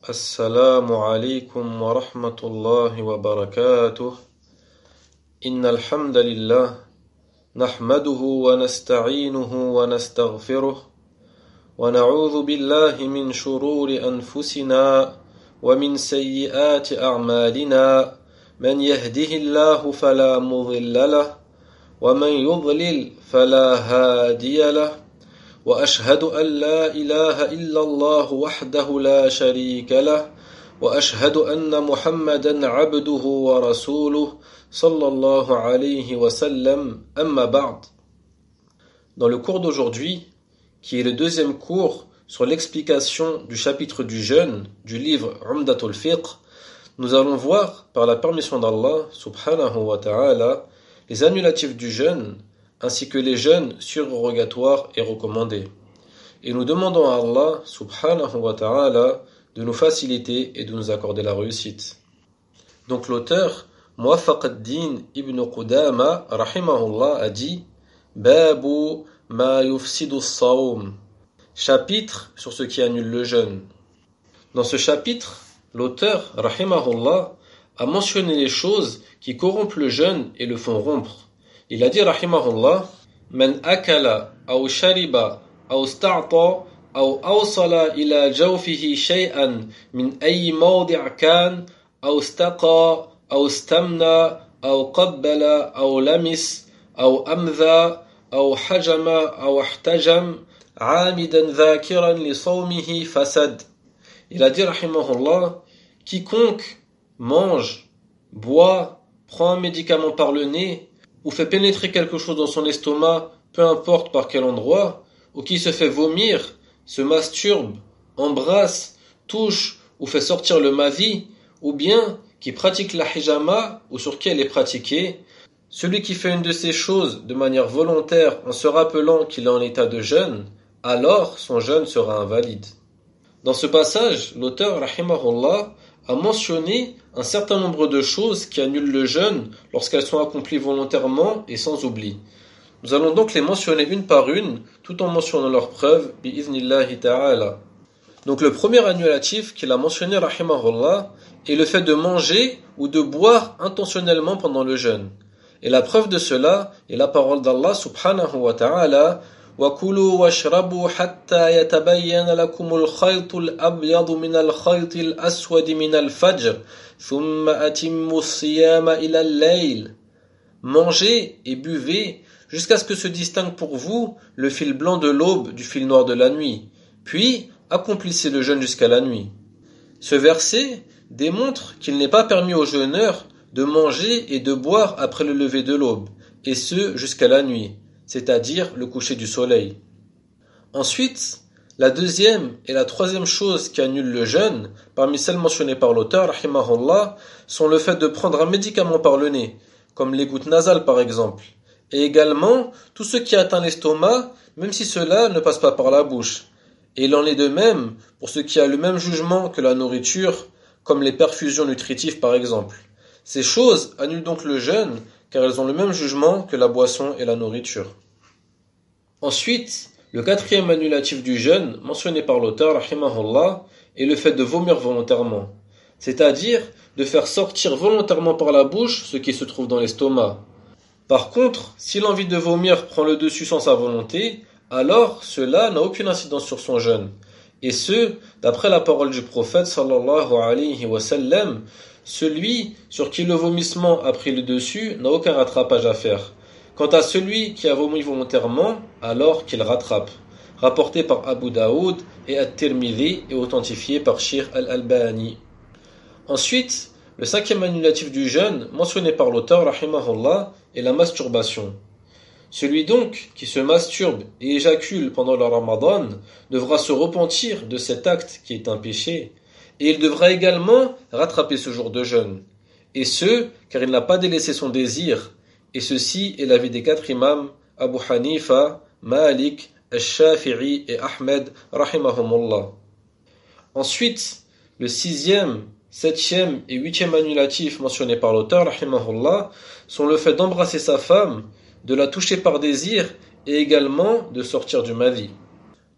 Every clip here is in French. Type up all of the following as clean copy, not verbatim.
السلام عليكم ورحمة الله وبركاته. إن الحمد لله نحمده ونستعينه ونستغفره ونعوذ بالله من شرور أنفسنا ومن سيئات أعمالنا من يهده الله فلا مضل له ومن يضلل فلا هادي له وأشهد أن لا إله إلا الله وحده لا شريك له وأشهد أن محمدا عبده ورسوله صلى الله عليه وسلم أما بعد. Dans le cours d'aujourd'hui, qui est le deuxième cours sur l'explication du chapitre du jeûne du livre Umdatul Fiqh, nous allons voir, par la permission d'Allah subhanahu wa ta'ala, les annulatifs du jeûne ainsi que les jeûnes surrogatoires et recommandés. Et nous demandons à Allah subhanahu wa ta'ala de nous faciliter et de nous accorder la réussite. Donc l'auteur Muwafaq ad-Din ibn Qudama rahimahullah a dit Babu ma yufsidu as-sawm, chapitre sur ce qui annule le jeûne. Dans ce chapitre, l'auteur rahimahullah a mentionné les choses qui corrompent le jeûne et le font rompre. Il a dit rahimahullah Man akala aw shariba aw sta'ta aw awsala ila jawfihi shay'an min ayyi mawdi' kan aw staqa aw stamna aw qabbala aw lamis aw amdha aw hajama aw ihtajam 'amidan dhakiran li sawmihi fasad. Il a dit rahimahullah quiconque mange, boit, prend un médicament par le nez ou fait pénétrer quelque chose dans son estomac, peu importe par quel endroit, ou qui se fait vomir, se masturbe, embrasse, touche ou fait sortir le mavi, ou bien qui pratique la hijama ou sur qui elle est pratiquée, celui qui fait une de ces choses de manière volontaire en se rappelant qu'il est en état de jeûne, alors son jeûne sera invalide. Dans ce passage, l'auteur rahimahullah a mentionné un certain nombre de choses qui annulent le jeûne lorsqu'elles sont accomplies volontairement et sans oubli. Nous allons donc les mentionner une par une, tout en mentionnant leurs preuves, bi'iznillahi ta'ala. Donc le premier annulatif qu'il a mentionné, rahimahullah, est le fait de manger ou de boire intentionnellement pendant le jeûne. Et la preuve de cela est la parole d'Allah subhanahu wa ta'ala وَكُلُوا وَاشْرَبُوا حَتَّى يَتَبَيَّنَ لَكُمُ الْخَيْطُ الْأَبْيَضُ مِنَ الْخَيْطِ الْأَسْوَدِ مِنَ الْفَجْرِ ثُمَّ أَتِمُّوا الصِّيَامَ إِلَى اللَّيْلِ. Mangez et buvez jusqu'à ce que se distingue pour vous le fil blanc de l'aube du fil noir de la nuit, puis accomplissez le jeûne jusqu'à la nuit. Ce verset démontre qu'il n'est pas permis aux jeûneurs de manger et de boire après le lever de l'aube, et ce jusqu'à la nuit, c'est-à-dire le coucher du soleil. Ensuite, la deuxième et la troisième chose qui annulent le jeûne, parmi celles mentionnées par l'auteur, rahimahullah, sont le fait de prendre un médicament par le nez, comme les gouttes nasales par exemple, et également tout ce qui atteint l'estomac, même si cela ne passe pas par la bouche. Et il en est de même pour ce qui a le même jugement que la nourriture, comme les perfusions nutritives par exemple. Ces choses annulent donc le jeûne, car elles ont le même jugement que la boisson et la nourriture. Ensuite, le quatrième annulatif du jeûne, mentionné par l'auteur, rahimahullah, est le fait de vomir volontairement, c'est-à-dire de faire sortir volontairement par la bouche ce qui se trouve dans l'estomac. Par contre, si l'envie de vomir prend le dessus sans sa volonté, alors cela n'a aucune incidence sur son jeûne. Et ce, d'après la parole du prophète sallallahu alayhi wa sallam, celui sur qui le vomissement a pris le dessus n'a aucun rattrapage à faire. Quant à celui qui a vomi volontairement, alors qu'il rattrape. Rapporté par Abu Daoud et At-Tirmidhi et authentifié par Sheikh Al-Albani. Ensuite, le cinquième annulatif du jeûne, mentionné par l'auteur, rahimahullah, est la masturbation. Celui donc qui se masturbe et éjacule pendant le Ramadan devra se repentir de cet acte qui est un péché, et il devra également rattraper ce jour de jeûne. Et ce, car il n'a pas délaissé son désir, et ceci est l'avis des quatre imams, Abu Hanifa, Malik, Al-Shafi'i et Ahmed, rahimahumullah. Ensuite, le sixième, septième et huitième annulatif mentionnés par l'auteur, rahimahullah, sont le fait d'embrasser sa femme, de la toucher par désir et également de sortir du mavi.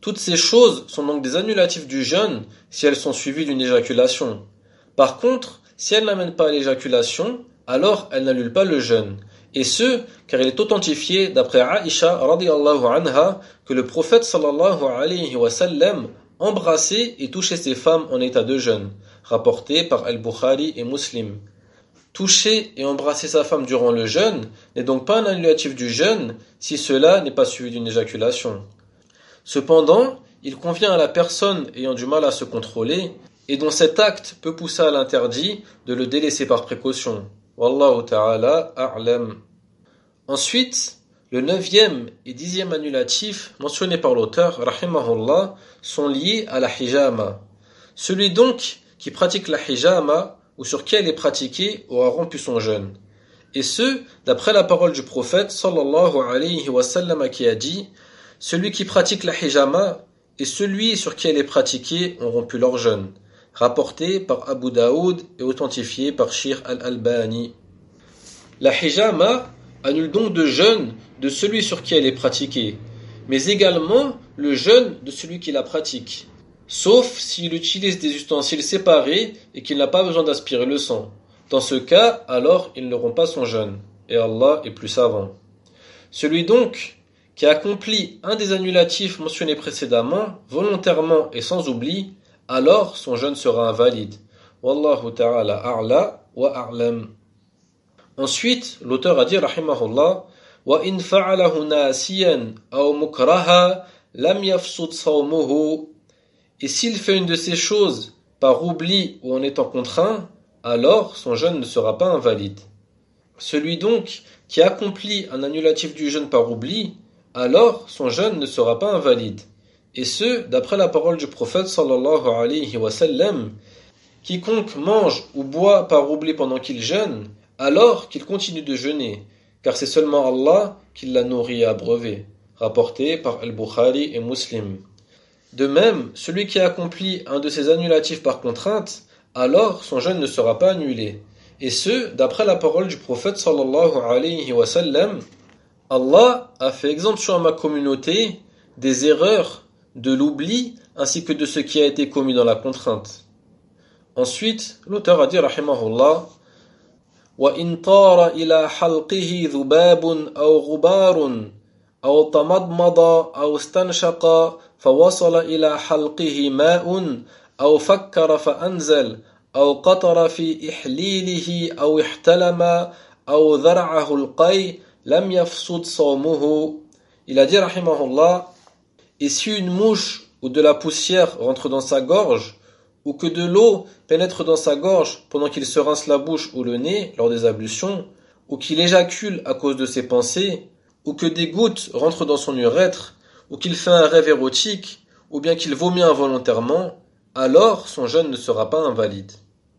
Toutes ces choses sont donc des annulatifs du jeûne si elles sont suivies d'une éjaculation. Par contre, si elles n'amènent pas à l'éjaculation, alors elles n'annulent pas le jeûne. Et ce, car il est authentifié d'après Aïcha radiyallahu anha que le prophète sallallahu alayhi wa sallam embrassait et touchait ses femmes en état de jeûne, rapporté par Al-Bukhari et Muslim. Toucher et embrasser sa femme durant le jeûne n'est donc pas un annulatif du jeûne si cela n'est pas suivi d'une éjaculation. Cependant, il convient à la personne ayant du mal à se contrôler et dont cet acte peut pousser à l'interdit de le délaisser par précaution. Wallahu ta'ala a'lam. Ensuite, le 9e et 10e annulatif mentionnés par l'auteur, rahimahullah, sont liés à la hijama. Celui donc qui pratique la hijama ou sur qui elle est pratiquée aura rompu son jeûne. Et ce, d'après la parole du prophète sallallahu alayhi wa sallam qui a dit: celui qui pratique la hijama et celui sur qui elle est pratiquée ont rompu leur jeûne. Rapporté par Abu Daoud et authentifié par Shir al-Albani. La hijama annule donc le jeûne de celui sur qui elle est pratiquée, mais également le jeûne de celui qui la pratique, sauf s'il utilise des ustensiles séparés et qu'il n'a pas besoin d'aspirer le sang. Dans ce cas, alors il ne rompt pas son jeûne, et Allah est plus savant. Celui donc qui accomplit un des annulatifs mentionnés précédemment, volontairement et sans oubli, alors son jeûne sera invalide. Wallahu ta'ala a'la wa a'lam. Ensuite, l'auteur a dit, rahimahullah, wa in fa'alahu nasiyan aw mukraha lam yafsud sawmuhu. Et s'il fait une de ces choses par oubli ou en étant contraint, alors son jeûne ne sera pas invalide. Celui donc qui accomplit un annulatif du jeûne par oubli, alors son jeûne ne sera pas invalide. Et ce, d'après la parole du prophète sallallahu alayhi wa sallam, quiconque mange ou boit par oubli pendant qu'il jeûne, alors qu'il continue de jeûner, car c'est seulement Allah qui l'a nourri et abreuvé, rapporté par Al-Bukhari et Muslim. De même, celui qui accomplit un de ces annulatifs par contrainte, alors son jeûne ne sera pas annulé. Et ce, d'après la parole du prophète sallallahu alayhi wa sallam, Allah a fait exemption à ma communauté des erreurs, de l'oubli, ainsi que de ce qui a été commis dans la contrainte. Ensuite, l'auteur a dit, rahimahullah, وَإِنْ طَارَ إِلَى حَلْقِهِ ذُبَابٌ أَوْ غُبَارٌ أَوْ تَمَضْمَضَ أَوْ اسْتَنْشَقَ فوصل إلى حلقه ماء أو فكر فأنزل أو قطر في إحليله أو احتلم أو ذرعه القي لم يفسد صومه. Il a dit rahimahullah, et si une mouche ou de la poussière rentre dans sa gorge, ou que de l'eau pénètre dans sa gorge pendant qu'il se rince la bouche ou le nez lors des ablutions, ou qu'il éjacule à cause de ses pensées, ou que des gouttes rentrent dans son urètre, ou qu'il fait un rêve érotique, ou bien qu'il vomit involontairement, alors son jeûne ne sera pas invalide.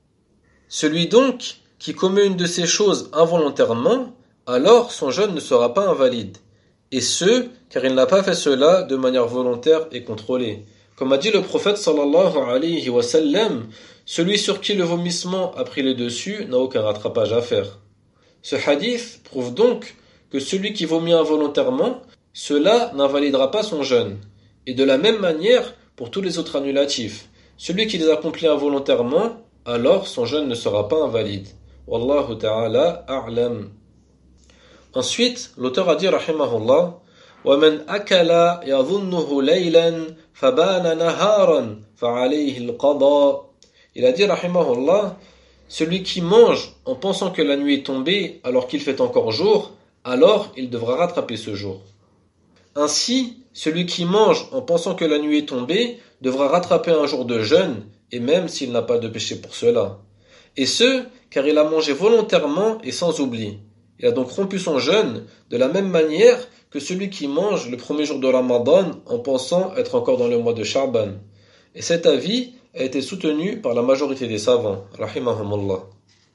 Celui donc qui commet une de ces choses involontairement, alors son jeûne ne sera pas invalide. Et ce, car il n'a pas fait cela de manière volontaire et contrôlée. Comme a dit le prophète sallallahu alayhi wa sallam, celui sur qui le vomissement a pris le dessus n'a aucun rattrapage à faire. Ce hadith prouve donc que celui qui vomit involontairement, cela n'invalidera pas son jeûne. Et de la même manière pour tous les autres annulatifs. Celui qui les accomplit involontairement, alors son jeûne ne sera pas invalide. Wallahu ta'ala a'lam. Ensuite, l'auteur a dit, rahimahullah, وَمَنْ أَكَلَ يَظُنُّهُ لَيْلًا فَبَانَ نَهَارًا فَعَلَيْهِ الْقَضَاء. Il a dit, rahimahullah, celui qui mange en pensant que la nuit est tombée alors qu'il fait encore jour, alors il devra rattraper ce jour. Ainsi, celui qui mange en pensant que la nuit est tombée devra rattraper un jour de jeûne, et même s'il n'a pas de péché pour cela. Et ce, car il a mangé volontairement et sans oubli. Il a donc rompu son jeûne de la même manière que celui qui mange le premier jour de Ramadan en pensant être encore dans le mois de Sha'ban. Et cet avis a été soutenu par la majorité des savants, rahimahumullah.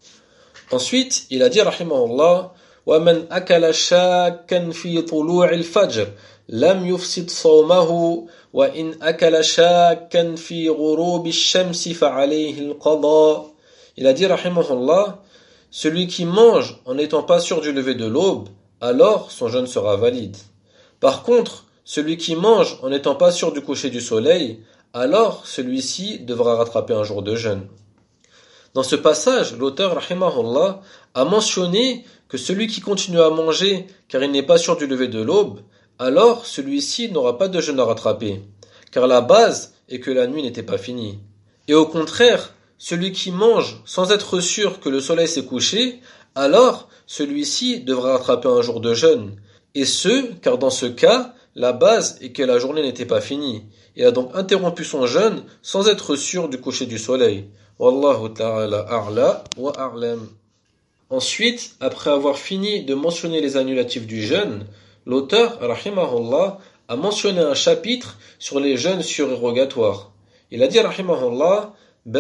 Ensuite, il a dit, rahimahullah, وَمَنْ أَكَلَ شَاكًّا فِي طُلُوعِ الْفَجْرِ لَمْ يُفْسِدْ صَوْمَهُ وَإِنْ أَكَلَ شَاكًّا فِي غُرُوبِ الشَّمْسِ فَعَلَيْهِ الْقَضَاء. Il a dit, rahimahullah, celui qui mange en n'étant pas sûr du lever de l'aube, alors son jeûne sera valide. Par contre, celui qui mange en n'étant pas sûr du coucher du soleil, alors celui-ci devra rattraper un jour de jeûne. Dans ce passage, l'auteur, rahimahullah, a mentionné que celui qui continue à manger car il n'est pas sûr du lever de l'aube, alors celui-ci n'aura pas de jeûne à rattraper, car la base est que la nuit n'était pas finie. Et au contraire, celui qui mange sans être sûr que le soleil s'est couché, alors celui-ci devra rattraper un jour de jeûne. Et ce, car dans ce cas, la base est que la journée n'était pas finie. Il a donc interrompu son jeûne sans être sûr du coucher du soleil. Wallahu ta'ala a'la wa a'lam. Ensuite, après avoir fini de mentionner les annulatifs du jeûne, l'auteur, rahimahullah, a mentionné un chapitre sur les jeûnes surérogatoires. Il a dit, rahimahullah,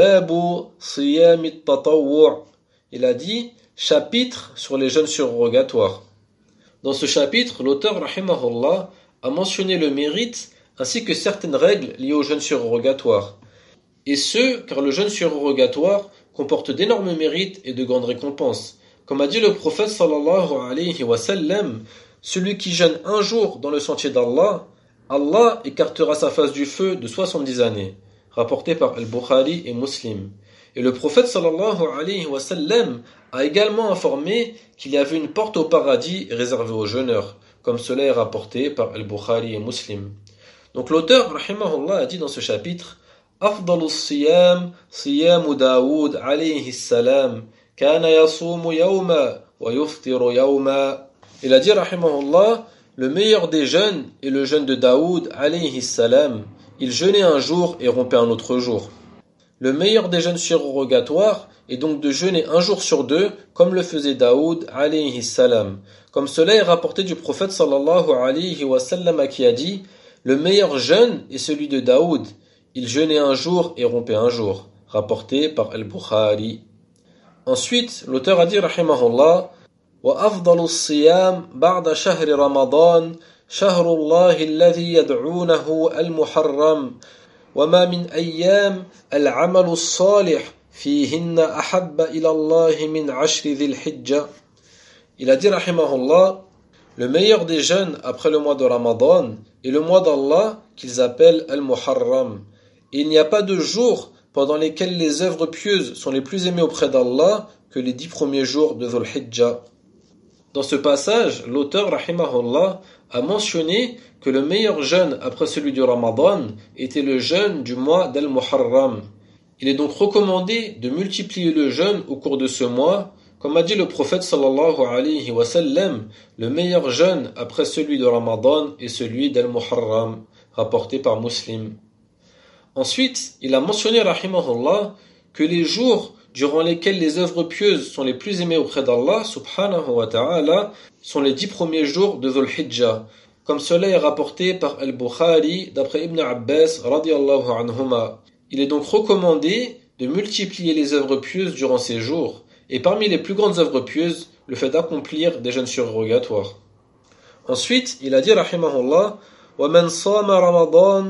Babu siyamit tatawwu'. Il a dit, chapitre sur les jeûnes surérogatoires. Dans ce chapitre, l'auteur, rahimahullah, a mentionné le mérite ainsi que certaines règles liées au jeûne surérogatoire. Et ce, car le jeûne surérogatoire comporte d'énormes mérites et de grandes récompenses. Comme a dit le prophète sallallahu alayhi wa sallam, celui qui jeûne un jour dans le sentier d'Allah, Allah écartera sa face du feu de 70 années. Rapporté par Al-Bukhari et Muslim. Et le prophète sallallahu alayhi wa sallam a également informé qu'il y avait une porte au paradis réservée aux jeûneurs, comme cela est rapporté par Al-Bukhari et Muslim. Donc l'auteur, rahimahullah, a dit dans ce chapitre, Afdalus siyam, siyamu Daoud alayhi salam, kana yasumu yawma, wa yuftiru yawma. Il a dit, rahimahullah, le meilleur des jeûnes est le jeûne de Daoud alayhi salam. Il jeûnait un jour et rompait un autre jour. Le meilleur des jeûnes surérogatoires est donc de jeûner un jour sur deux, comme le faisait Daoud alayhi salam. Comme cela est rapporté du prophète sallallahu alayhi wa sallam qui a dit, le meilleur jeûne est celui de Daoud. Il jeûnait un jour et rompait un jour. Rapporté par Al-Bukhari. Ensuite, l'auteur a dit, rahimahullah, wa afdalus siyam ba'da shahri Ramadan, shahrullahi alladhi yad'unahu al-muharram. وما من أيام العمل الصالح فيهن أحب إلى الله من عشر ذي الحجة. Il a dit, rahimahullah, le meilleur des jeûnes après le mois de Ramadan est le mois d'Allah qu'ils appellent Al-Muharram. Et il n'y a pas de jours pendant lesquels les œuvres pieuses sont les plus aimées auprès d'Allah que les 10 premiers jours de Dhul Hijjah. Dans ce passage, l'auteur, rahimahullah, a mentionné que le meilleur jeûne après celui du Ramadan était le jeûne du mois d'Al-Muharram. Il est donc recommandé de multiplier le jeûne au cours de ce mois, comme a dit le prophète sallallahu alayhi wa sallam, le meilleur jeûne après celui de Ramadan est celui d'Al-Muharram, rapporté par Muslim. Ensuite, il a mentionné, rahimahullah, que les jours durant lesquels les œuvres pieuses sont les plus aimées auprès d'Allah, subhanahu wa ta'ala, sont les 10 premiers jours de Dhul Hijjah, comme cela est rapporté par Al-Bukhari d'après Ibn Abbas radiyallahu anhuma. Il est donc recommandé de multiplier les œuvres pieuses durant ces jours, et parmi les plus grandes œuvres pieuses, le fait d'accomplir des jeûnes surérogatoires. Ensuite, il a dit, rahimahullah, ومن صام رمضان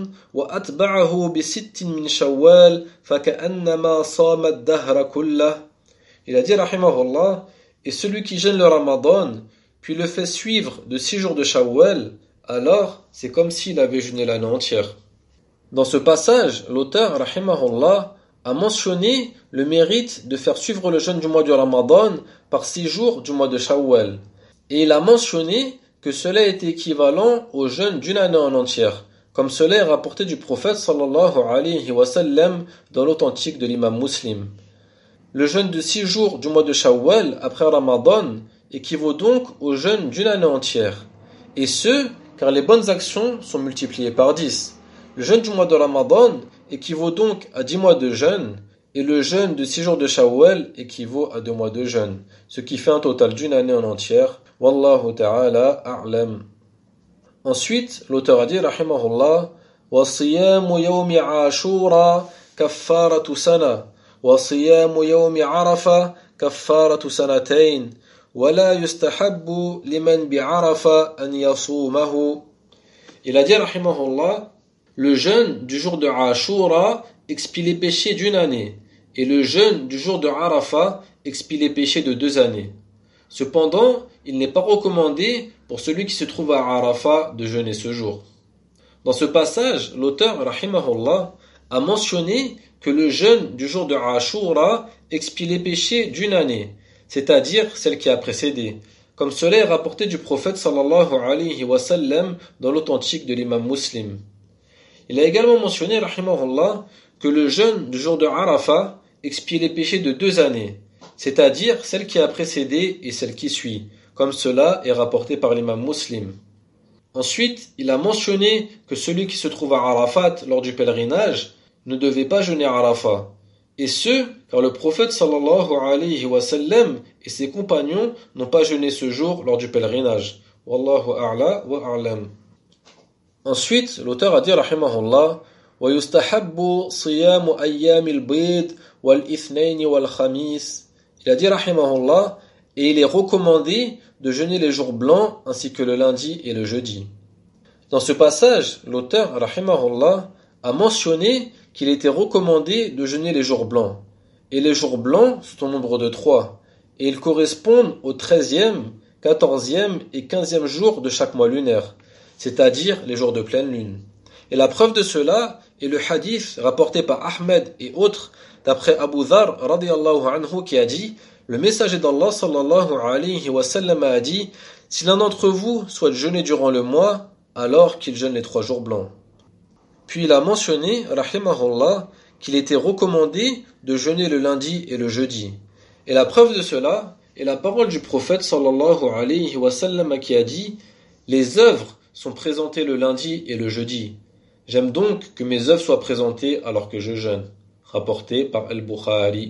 وأتبعه بست من شوال فكأنما صام الدهر كله. Il a dit, rahimahullah, et celui qui jeûne le Ramadan, puis le fait suivre de 6 jours de Shawwal, alors c'est comme s'il avait jeûné l'année entière. Dans ce passage, l'auteur, rahimahullah, a mentionné le mérite de faire suivre le jeûne du mois du Ramadan par 6 jours du mois de Shawwal. Et il a mentionné que cela est équivalent au jeûne d'une année en entière, comme cela est rapporté du prophète sallallahu alayhi wa sallam dans l'authentique de l'imam Muslim. Le jeûne de 6 jours du mois de Shawwal après Ramadan équivaut donc au jeûne d'une année entière. Et ce, car les bonnes actions sont multipliées par 10. Le jeûne du mois de Ramadan équivaut donc à 10 mois de jeûne, et le jeûne de 6 jours de Shawwal équivaut à 2 mois de jeûne, ce qui fait un total d'une année en entière. Wallahu ta'ala a'lam. Ensuite, l'auteur a dit, rahimahullah, wa siyamu yawmi ashura kaffaratu sana, wa siyamu yawmi arafa kaffaratu sanatayn, wa la yustahabbu liman bi'arafa an yasumahu. Il a dit, rahimahullah, le jeûne du jour de Ashura expie les péchés d'une année, et le jeûne du jour de Arafat expie les péchés de 2 années. Cependant, il n'est pas recommandé pour celui qui se trouve à Arafat de jeûner ce jour. Dans ce passage, l'auteur, rahimahullah, a mentionné que le jeûne du jour de Ashura expie les péchés d'une année, c'est-à-dire celle qui a précédé, comme cela est rapporté du prophète sallallahu alayhi wa sallam dans l'authentique de l'imam Muslim. Il a également mentionné, rahimahullah, que le jeûne du jour de Arafat expie les péchés de 2 années, c'est-à-dire celle qui a précédé et celle qui suit, comme cela est rapporté par l'imam Muslim. Ensuite, il a mentionné que celui qui se trouve à Arafat lors du pèlerinage ne devait pas jeûner à Arafat. Et ce, car le prophète sallallahu alayhi wa sallam et ses compagnons n'ont pas jeûné ce jour lors du pèlerinage. Wallahu a'la wa a'lam. Ensuite, l'auteur a dit, rahimahullah, وَيُسْتَحَبُّ صِيَامُ أَيَّامِ الْبِيضِ وَالْإِثْنَيْنِ وَالْخَمِيسِ. Il a dit, rahimahullah, et il est recommandé de jeûner les jours blancs ainsi que le lundi et le jeudi. Dans ce passage, l'auteur, rahimahullah, a mentionné qu'il était recommandé de jeûner les jours blancs. Et les jours blancs sont au nombre de 3, et ils correspondent au 13e, 14e et 15e jour de chaque mois lunaire, c'est-à-dire les jours de pleine lune. Et la preuve de cela est le hadith rapporté par Ahmed et autres, d'après Abu Dharr radiyallahu anhu qui a dit: le messager d'Allah sallallahu alayhi wa sallam a dit: si l'un d'entre vous souhaite jeûner durant le mois, alors qu'il jeûne les 3 jours blancs. Puis il a mentionné, rahimahullah, qu'il était recommandé de jeûner le lundi et le jeudi. Et la preuve de cela est la parole du prophète sallallahu alayhi wa sallam qui a dit: les œuvres sont présentées le lundi et le jeudi. J'aime donc que mes œuvres soient présentées alors que je jeûne. Rapporté par Al-Bukhari.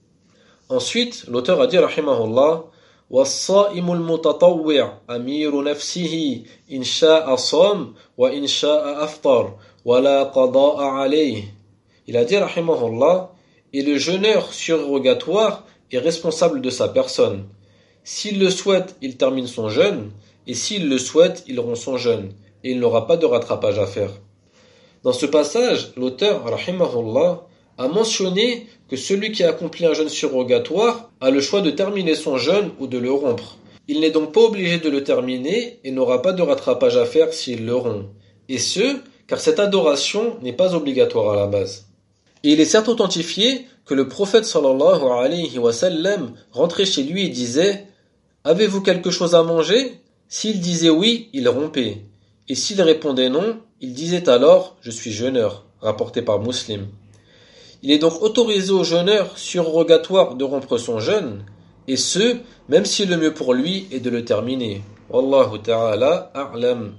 Ensuite, l'auteur a dit, rahimahullah, وَالصَّائِمُ الْمُتَطَوِّعُ أَمِيرُ نَفْسِهِ إِنْ شَاءَ صَامَ وَإِنْ شَاءَ أَفْطَرَ وَلَا قَضَاءَ عَلَيْهِ. Il a dit, rahimahullah, et le jeûneur surrogatoire est responsable de sa personne. S'il le souhaite, il termine son jeûne, et s'il le souhaite, il rompt son jeûne, et il n'aura pas de rattrapage à faire. Dans ce passage, l'auteur, rahimahullah, a mentionné que celui qui accomplit un jeûne surrogatoire a le choix de terminer son jeûne ou de le rompre. Il n'est donc pas obligé de le terminer et n'aura pas de rattrapage à faire s'il le rompt. Et ce, car cette adoration n'est pas obligatoire à la base. Et il est certes authentifié que le prophète sallallahu alayhi wa sallam rentrait chez lui et disait: avez-vous quelque chose à manger? S'il disait oui, il rompait. Et s'il répondait non, il disait alors: je suis jeûneur, rapporté par Muslim. Il est donc autorisé au jeûneur surrogatoire de rompre son jeûne, et ce, même si le mieux pour lui est de le terminer. Wallahu ta'ala a'lam.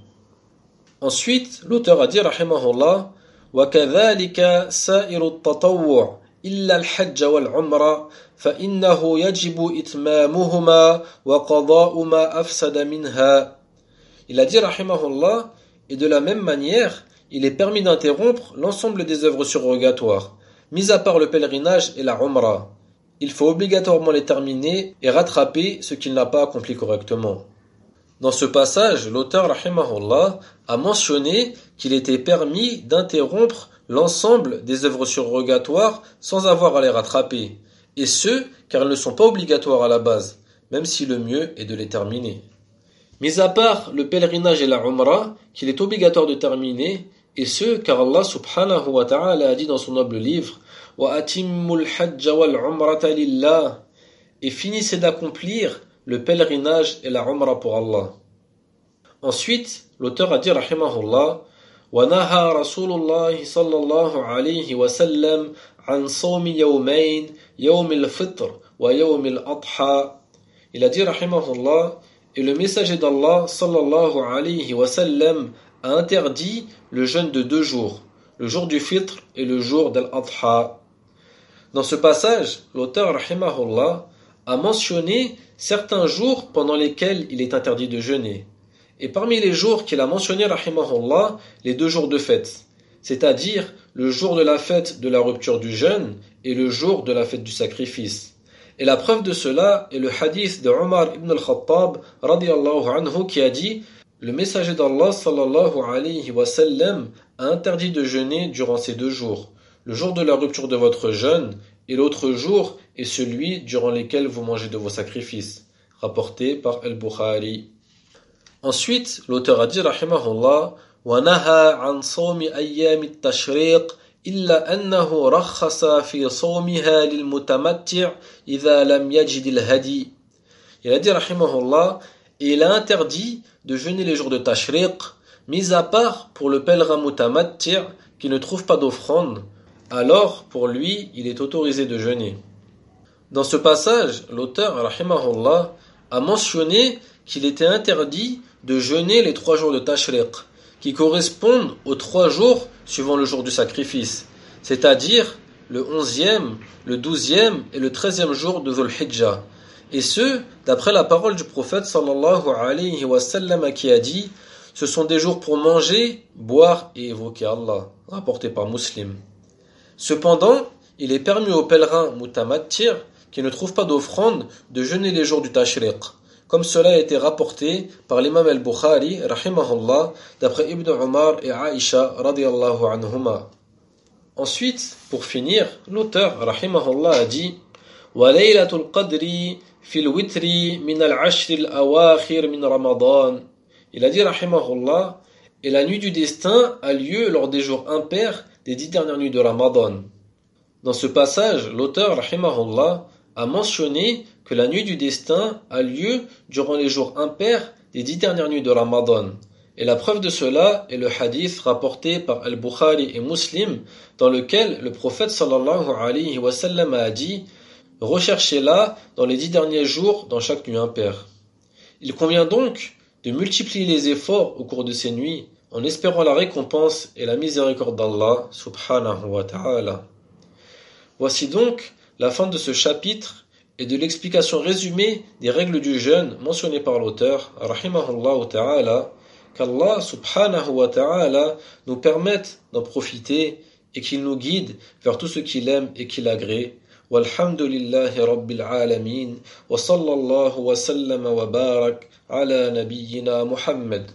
Ensuite, l'auteur a dit, rahimahullah, وَكَذَلِكَ سَائِرُ التَّطَوُّعِ إِلَّا الْحَجَّ وَالْعُمْرَةِ فَإِنَّهُ يَجِبُ إِتْمَامُهُمَا وَقَضَاءُ مَا أَفْسَدَ مِنْهَا. Il a dit, rahimahullah, et de la même manière, il est permis d'interrompre l'ensemble des œuvres surrogatoires, mis à part le pèlerinage et la umrah. Il faut obligatoirement les terminer et rattraper ce qu'il n'a pas accompli correctement. Dans ce passage, l'auteur, rahimahullah, a mentionné qu'il était permis d'interrompre l'ensemble des œuvres surrogatoires sans avoir à les rattraper. Et ce, car elles ne sont pas obligatoires à la base, même si le mieux est de les terminer. Mis à part le pèlerinage et la umrah, qu'il est obligatoire de terminer, et ce, car Allah subhanahu wa ta'ala a dit dans son noble livre: وَأَتِمُّ الْحَجَّ وَالْعُمْرَةَ لِلَّهِ. Et finissez d'accomplir le pèlerinage et la umrah pour Allah. Ensuite, l'auteur a dit, rahimahullah, وَنَهَى رَسُولُ اللَّهِ صَلَّى اللَّهُ عَلَيْهِ وَسَلَّمْ عَنْ صَوْمِ يَوْمَيْنِ يَوْمِ الْفِطْرِ وَيَوْمِ الْأَضْحَى. Il a dit, rahimahullah, et le messager d'Allah sallallahu alayhi wa sallam a interdit le jeûne de 2 jours, le jour du fitr et le jour d'Al-Adha. Dans ce passage, l'auteur rahimahullah a mentionné certains jours pendant lesquels il est interdit de jeûner. Et parmi les jours qu'il a mentionné rahimahullah, les 2 jours de fête, c'est-à-dire le jour de la fête de la rupture du jeûne et le jour de la fête du sacrifice. Et la preuve de cela est le hadith de Omar ibn al-Khattab radiyallahu anhu qui a dit: le messager d'Allah sallallahu alayhi wa sallam a interdit de jeûner durant ces 2 jours, le jour de la rupture de votre jeûne et l'autre jour est celui durant lequel vous mangez de vos sacrifices, rapporté par Al-Bukhari. Ensuite, l'auteur a dit rahimahullah: ونهى عن صوم أيام التشريق إلا أنه رخص في صومها للمتمتع إذا لم يجد الهدي. Il a dit rahimahullah, et il a interdit de jeûner les jours de tashriq, mis à part pour le pèlerin mutamatti' qui ne trouve pas d'offrande, alors pour lui il est autorisé de jeûner. Dans ce passage, l'auteur rahimahullah a mentionné qu'il était interdit de jeûner les 3 jours de tashriq, qui correspondent aux 3 jours suivant le jour du sacrifice, c'est-à-dire le 11e, le 12e et le 13e jour de Dhul Hijjah. Et ce, d'après la parole du prophète sallallahu alayhi wa sallam qui a dit « Ce sont des jours pour manger, boire et évoquer Allah », rapporté par Muslim. Cependant, il est permis aux pèlerins mutamattir qui ne trouvent pas d'offrande de jeûner les jours du tashriq, comme cela a été rapporté par l'imam al-Bukhari, rahimahullah, d'après Ibn Umar et Aïcha, radiyallahu anhuma. Ensuite, pour finir, l'auteur, rahimahullah, a dit وَلَيْلَةُ الْقَدْرِ فِي الْوِتْرِ مِنَ الْعَشْرِ الْأَوَاخِرِ مِنْ رَمَضَانِ. Il a dit, rahimahullah, et la nuit du destin a lieu lors des jours impairs des 10 dernières nuits de Ramadan. Dans ce passage, l'auteur, rahimahullah, a mentionné que la nuit du destin a lieu durant les jours impairs des 10 dernières nuits de Ramadan. Et la preuve de cela est le hadith rapporté par Al-Bukhari et Muslim, dans lequel le prophète sallallahu alayhi wa sallam a dit « Recherchez-la dans les 10 derniers jours dans chaque nuit impaire ». Il convient donc de multiplier les efforts au cours de ces nuits, en espérant la récompense et la miséricorde d'Allah subhanahu wa ta'ala. Voici donc la fin de ce chapitre et de l'explication résumée des règles du jeûne mentionnées par l'auteur, rahimahullah ta'ala, qu'Allah subhanahu wa ta'ala nous permette d'en profiter et qu'il nous guide vers tout ce qu'il aime et qu'il agrée. Walhamdulillahi rabbil alamin wa sallallahu wa sallama wa barak ala nabiyyina Muhammad.